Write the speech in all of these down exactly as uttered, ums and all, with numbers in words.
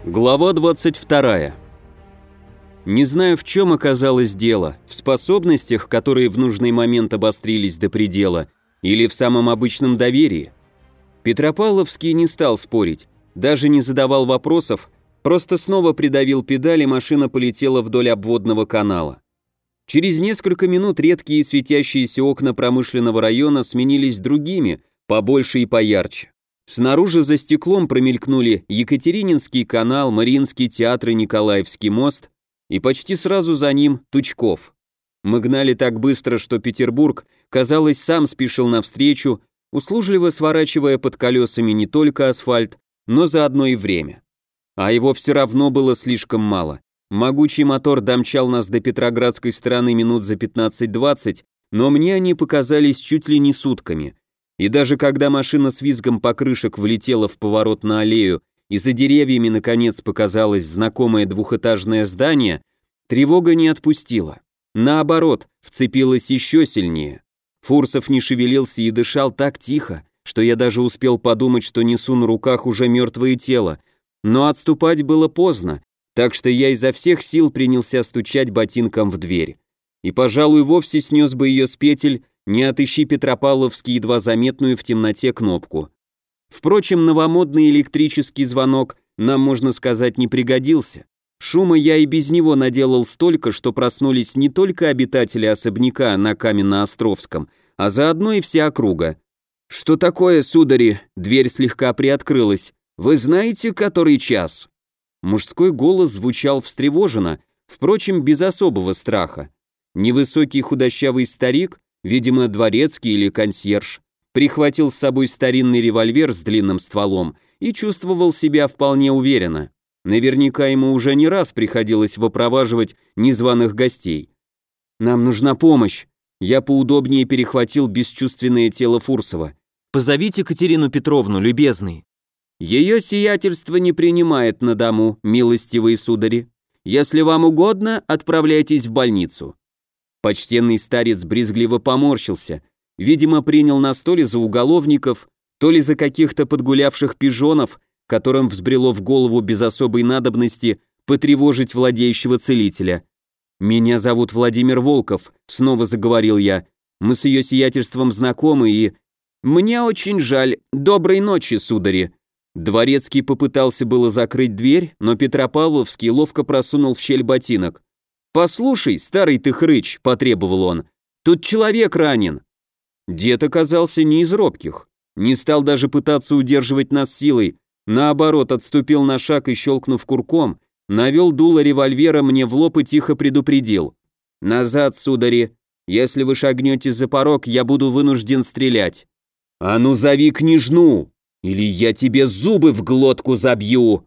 Глава двадцать вторая. Не знаю, в чем оказалось дело, в способностях, которые в нужный момент обострились до предела, или в самом обычном доверии. Петропавловский не стал спорить, даже не задавал вопросов, просто снова придавил педали, машина полетела вдоль обводного канала. Через несколько минут редкие светящиеся окна промышленного района сменились другими, побольше и поярче. Снаружи за стеклом промелькнули Екатерининский канал, Мариинский театр и Николаевский мост, и почти сразу за ним Тучков. Мы гнали так быстро, что Петербург, казалось, сам спешил навстречу, услужливо сворачивая под колесами не только асфальт, но заодно и время. А его все равно было слишком мало. Могучий мотор домчал нас до Петроградской стороны минут за пятнадцать-двадцать, но мне они показались чуть ли не сутками. И даже когда машина с визгом покрышек влетела в поворот на аллею и за деревьями наконец показалось знакомое двухэтажное здание, тревога не отпустила. Наоборот, вцепилась еще сильнее. Фурсов не шевелился и дышал так тихо, что я даже успел подумать, что несу на руках уже мертвое тело. Но отступать было поздно, так что я изо всех сил принялся стучать ботинком в дверь. И, пожалуй, вовсе снес бы ее с петель, не отыщи Петропавловский едва заметную в темноте кнопку. Впрочем, новомодный электрический звонок нам, можно сказать, не пригодился. Шума я и без него наделал столько, что проснулись не только обитатели особняка на Каменноостровском, а заодно и вся округа. «Что такое, судари?» Дверь слегка приоткрылась. «Вы знаете, который час?» Мужской голос звучал встревоженно, впрочем, без особого страха. Невысокий худощавый старик, видимо, дворецкий или консьерж, прихватил с собой старинный револьвер с длинным стволом и чувствовал себя вполне уверенно. Наверняка ему уже не раз приходилось выпроваживать незваных гостей. «Нам нужна помощь». Я поудобнее перехватил бесчувственное тело Фурсова. «Позовите Катерину Петровну, любезный». «Ее сиятельство не принимает на дому, милостивые судари. Если вам угодно, отправляйтесь в больницу». Почтенный старец брезгливо поморщился, видимо, принял нас то ли за уголовников, то ли за каких-то подгулявших пижонов, которым взбрело в голову без особой надобности потревожить владеющего целителя. «Меня зовут Владимир Волков», — снова заговорил я. «Мы с ее сиятельством знакомы и...» «Мне очень жаль. Доброй ночи, судари». Дворецкий попытался было закрыть дверь, но Петропавловский ловко просунул в щель ботинок. «Послушай, старый ты хрыч», — потребовал он, — «тут человек ранен». Дед оказался не из робких, не стал даже пытаться удерживать нас силой, наоборот, отступил на шаг и, щелкнув курком, навел дуло револьвера мне в лоб и тихо предупредил. «Назад, судари, если вы шагнете за порог, я буду вынужден стрелять». «А ну зови княжну, или я тебе зубы в глотку забью».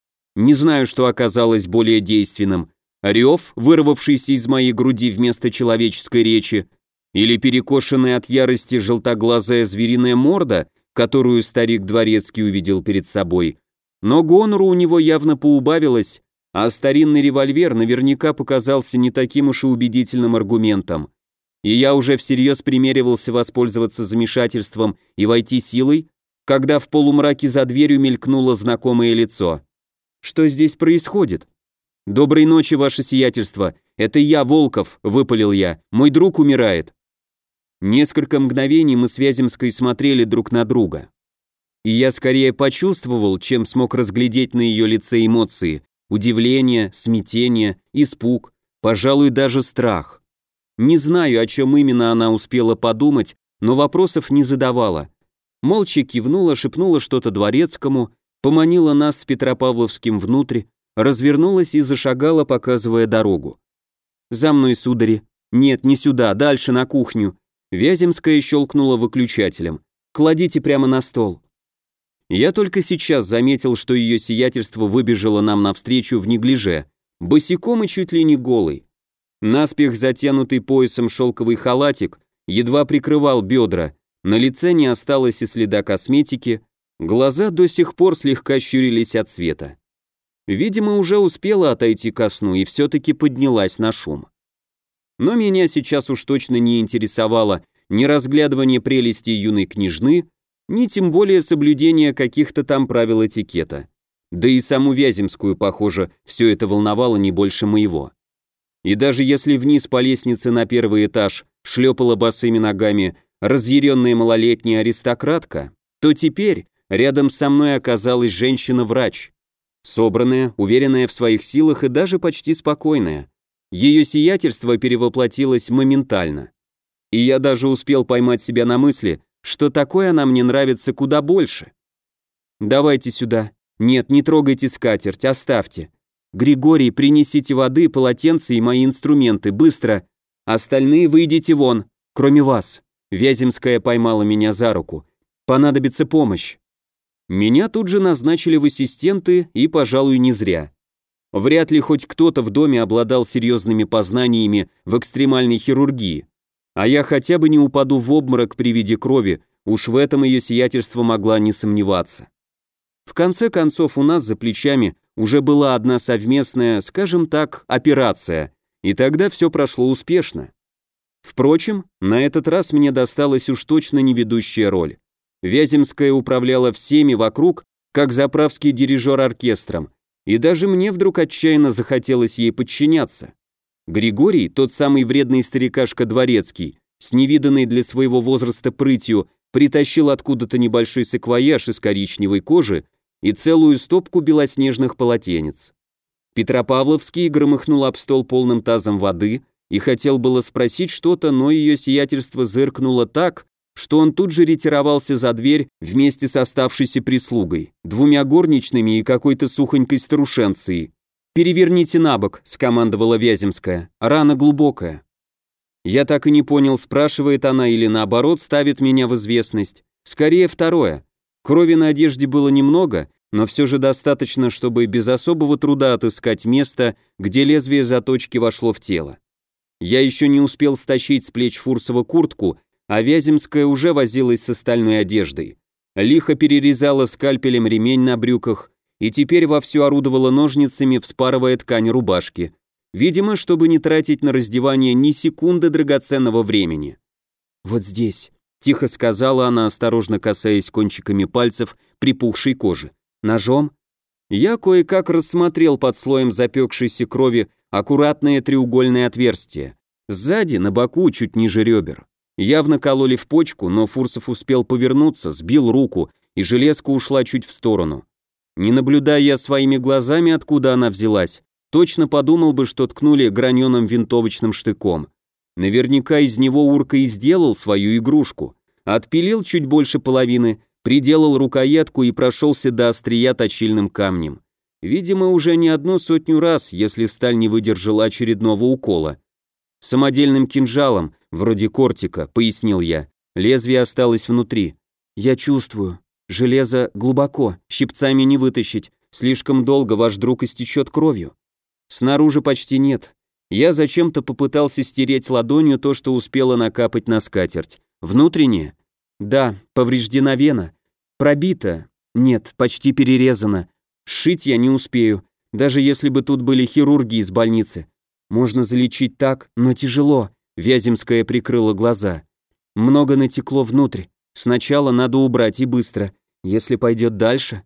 Не знаю, что оказалось более действенным. Рев, вырвавшийся из моей груди вместо человеческой речи, или перекошенная от ярости желтоглазая звериная морда, которую старик Дворецкий увидел перед собой. Но гонору у него явно поубавилось, а старинный револьвер наверняка показался не таким уж и убедительным аргументом. И я уже всерьез примеривался воспользоваться замешательством и войти силой, когда в полумраке за дверью мелькнуло знакомое лицо. «Что здесь происходит?» «Доброй ночи, ваше сиятельство. Это я, Волков», — выпалил я. «Мой друг умирает». Несколько мгновений мы с Вяземской смотрели друг на друга. И я скорее почувствовал, чем смог разглядеть на ее лице эмоции. Удивление, смятение, испуг, пожалуй, даже страх. Не знаю, о чем именно она успела подумать, но вопросов не задавала. Молча кивнула, шепнула что-то Дворецкому, поманила нас с Петропавловским внутрь, развернулась и зашагала, показывая дорогу. «За мной, судари». «Нет, не сюда, дальше, на кухню». Вяземская щелкнула выключателем. «Кладите прямо на стол». Я только сейчас заметил, что ее сиятельство выбежало нам навстречу в неглиже, босиком и чуть ли не голый. Наспех затянутый поясом шелковый халатик едва прикрывал бедра, на лице не осталось и следа косметики, глаза до сих пор слегка щурились от света. Видимо, уже успела отойти ко сну и все-таки поднялась на шум. Но меня сейчас уж точно не интересовало ни разглядывание прелестей юной княжны, ни тем более соблюдение каких-то там правил этикета. Да и саму Вяземскую, похоже, все это волновало не больше моего. И даже если вниз по лестнице на первый этаж шлепала босыми ногами разъяренная малолетняя аристократка, то теперь рядом со мной оказалась женщина-врач. Собранная, уверенная в своих силах и даже почти спокойная. Ее сиятельство перевоплотилось моментально. И я даже успел поймать себя на мысли, что такое она мне нравится куда больше. «Давайте сюда. Нет, не трогайте скатерть, оставьте. Григорий, принесите воды, полотенце и мои инструменты, быстро. Остальные выйдите вон, кроме вас». Вяземская поймала меня за руку. «Понадобится помощь». Меня тут же назначили в ассистенты, и, пожалуй, не зря. Вряд ли хоть кто-то в доме обладал серьезными познаниями в экстремальной хирургии. А я хотя бы не упаду в обморок при виде крови, уж в этом ее сиятельство могла не сомневаться. В конце концов, у нас за плечами уже была одна совместная, скажем так, операция, и тогда все прошло успешно. Впрочем, на этот раз мне досталась уж точно не ведущая роль. Вяземская управляла всеми вокруг, как заправский дирижер оркестром, и даже мне вдруг отчаянно захотелось ей подчиняться. Григорий, тот самый вредный старикашка Дворецкий, с невиданной для своего возраста прытью, притащил откуда-то небольшой саквояж из коричневой кожи и целую стопку белоснежных полотенец. Петропавловский громыхнул об стол полным тазом воды и хотел было спросить что-то, но ее сиятельство зыркнуло так, что он тут же ретировался за дверь вместе с оставшейся прислугой, двумя горничными и какой-то сухонькой старушенцией. «Переверните на бок», — скомандовала Вяземская, — «рана глубокая». Я так и не понял, спрашивает она или наоборот ставит меня в известность. Скорее второе. Крови на одежде было немного, но все же достаточно, чтобы без особого труда отыскать место, где лезвие заточки вошло в тело. Я еще не успел стащить с плеч Фурсова куртку, а Вяземская уже возилась с остальной одеждой. Лихо перерезала скальпелем ремень на брюках и теперь вовсю орудовала ножницами, вспарывая ткань рубашки. Видимо, чтобы не тратить на раздевание ни секунды драгоценного времени. «Вот здесь», — тихо сказала она, осторожно касаясь кончиками пальцев припухшей кожи. «Ножом?» Я кое-как рассмотрел под слоем запекшейся крови аккуратное треугольное отверстие. Сзади, на боку, чуть ниже ребер. Явно кололи в почку, но Фурсов успел повернуться, сбил руку, и железка ушла чуть в сторону. Не наблюдая я своими глазами, откуда она взялась, точно подумал бы, что ткнули граненым винтовочным штыком. Наверняка из него Урка и сделал свою игрушку. Отпилил чуть больше половины, приделал рукоятку и прошелся до острия точильным камнем. Видимо, уже не одну сотню раз, если сталь не выдержала очередного укола. Самодельным кинжалом, вроде кортика, пояснил я. Лезвие осталось внутри. Я чувствую. Железо глубоко, щипцами не вытащить. Слишком долго ваш друг истечет кровью. Снаружи почти нет. Я зачем-то попытался стереть ладонью то, что успело накапать на скатерть. Внутреннее? Да, повреждена вена. Пробита? Нет, почти перерезана. Сшить я не успею, даже если бы тут были хирурги из больницы. Можно залечить так, но тяжело. Вяземская прикрыла глаза. Много натекло внутрь. Сначала надо убрать и быстро. Если пойдет дальше...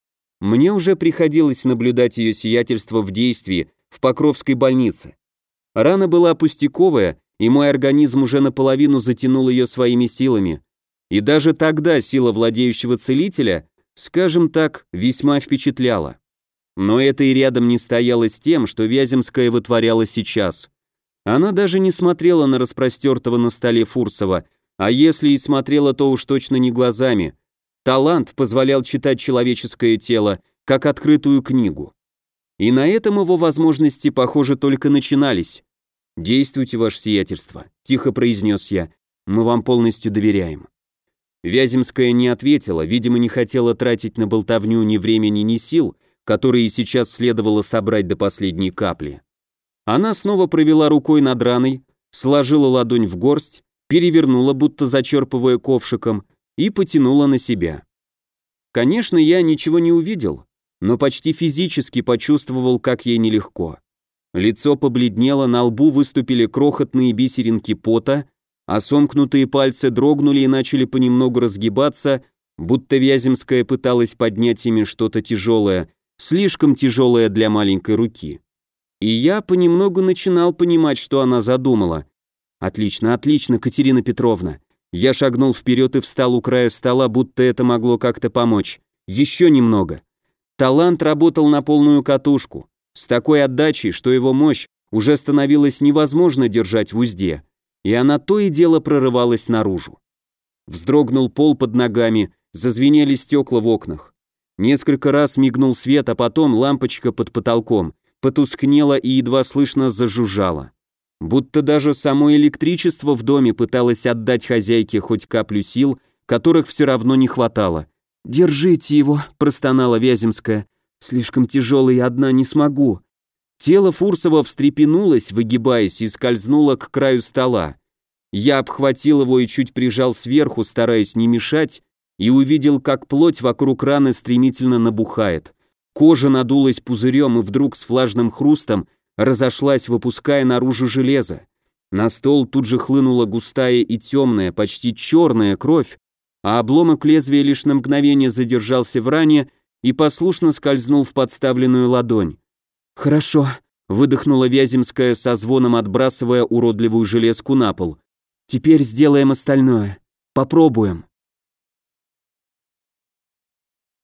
Мне уже приходилось наблюдать ее сиятельство в действии в Покровской больнице. Рана была пустяковая, и мой организм уже наполовину затянул ее своими силами. И даже тогда сила владеющего целителя, скажем так, весьма впечатляла. Но это и рядом не стояло с тем, что Вяземская вытворяла сейчас. Она даже не смотрела на распростертого на столе Фурсова, а если и смотрела, то уж точно не глазами. Талант позволял читать человеческое тело, как открытую книгу. И на этом его возможности, похоже, только начинались. «Действуйте, ваше сиятельство», — тихо произнес я, — «мы вам полностью доверяем». Вяземская не ответила, видимо, не хотела тратить на болтовню ни времени, ни сил, которые сейчас следовало собрать до последней капли. Она снова провела рукой над раной, сложила ладонь в горсть, перевернула, будто зачерпывая ковшиком, и потянула на себя. Конечно, я ничего не увидел, но почти физически почувствовал, как ей нелегко. Лицо побледнело, на лбу выступили крохотные бисеринки пота, а сомкнутые пальцы дрогнули и начали понемногу разгибаться, будто Вяземская пыталась поднять ими что-то тяжелое, слишком тяжелая для маленькой руки. И я понемногу начинал понимать, что она задумала. «Отлично, отлично, Катерина Петровна». Я шагнул вперед и встал у края стола, будто это могло как-то помочь. Еще немного. Талант работал на полную катушку, с такой отдачей, что его мощь уже становилось невозможно держать в узде, и она то и дело прорывалась наружу. Вздрогнул пол под ногами, зазвенели стекла в окнах. Несколько раз мигнул свет, а потом лампочка под потолком потускнела и едва слышно зажужжала. Будто даже само электричество в доме пыталось отдать хозяйке хоть каплю сил, которых все равно не хватало. «Держите его», – простонала Вяземская. «Слишком тяжелый, одна не смогу». Тело Фурсова встрепенулось, выгибаясь, и скользнуло к краю стола. Я обхватил его и чуть прижал сверху, стараясь не мешать, и увидел, как плоть вокруг раны стремительно набухает. Кожа надулась пузырем и вдруг с влажным хрустом разошлась, выпуская наружу железо. На стол тут же хлынула густая и темная, почти черная кровь, а обломок лезвия лишь на мгновение задержался в ране и послушно скользнул в подставленную ладонь. «Хорошо», — выдохнула Вяземская со звоном, отбрасывая уродливую железку на пол. «Теперь сделаем остальное. Попробуем».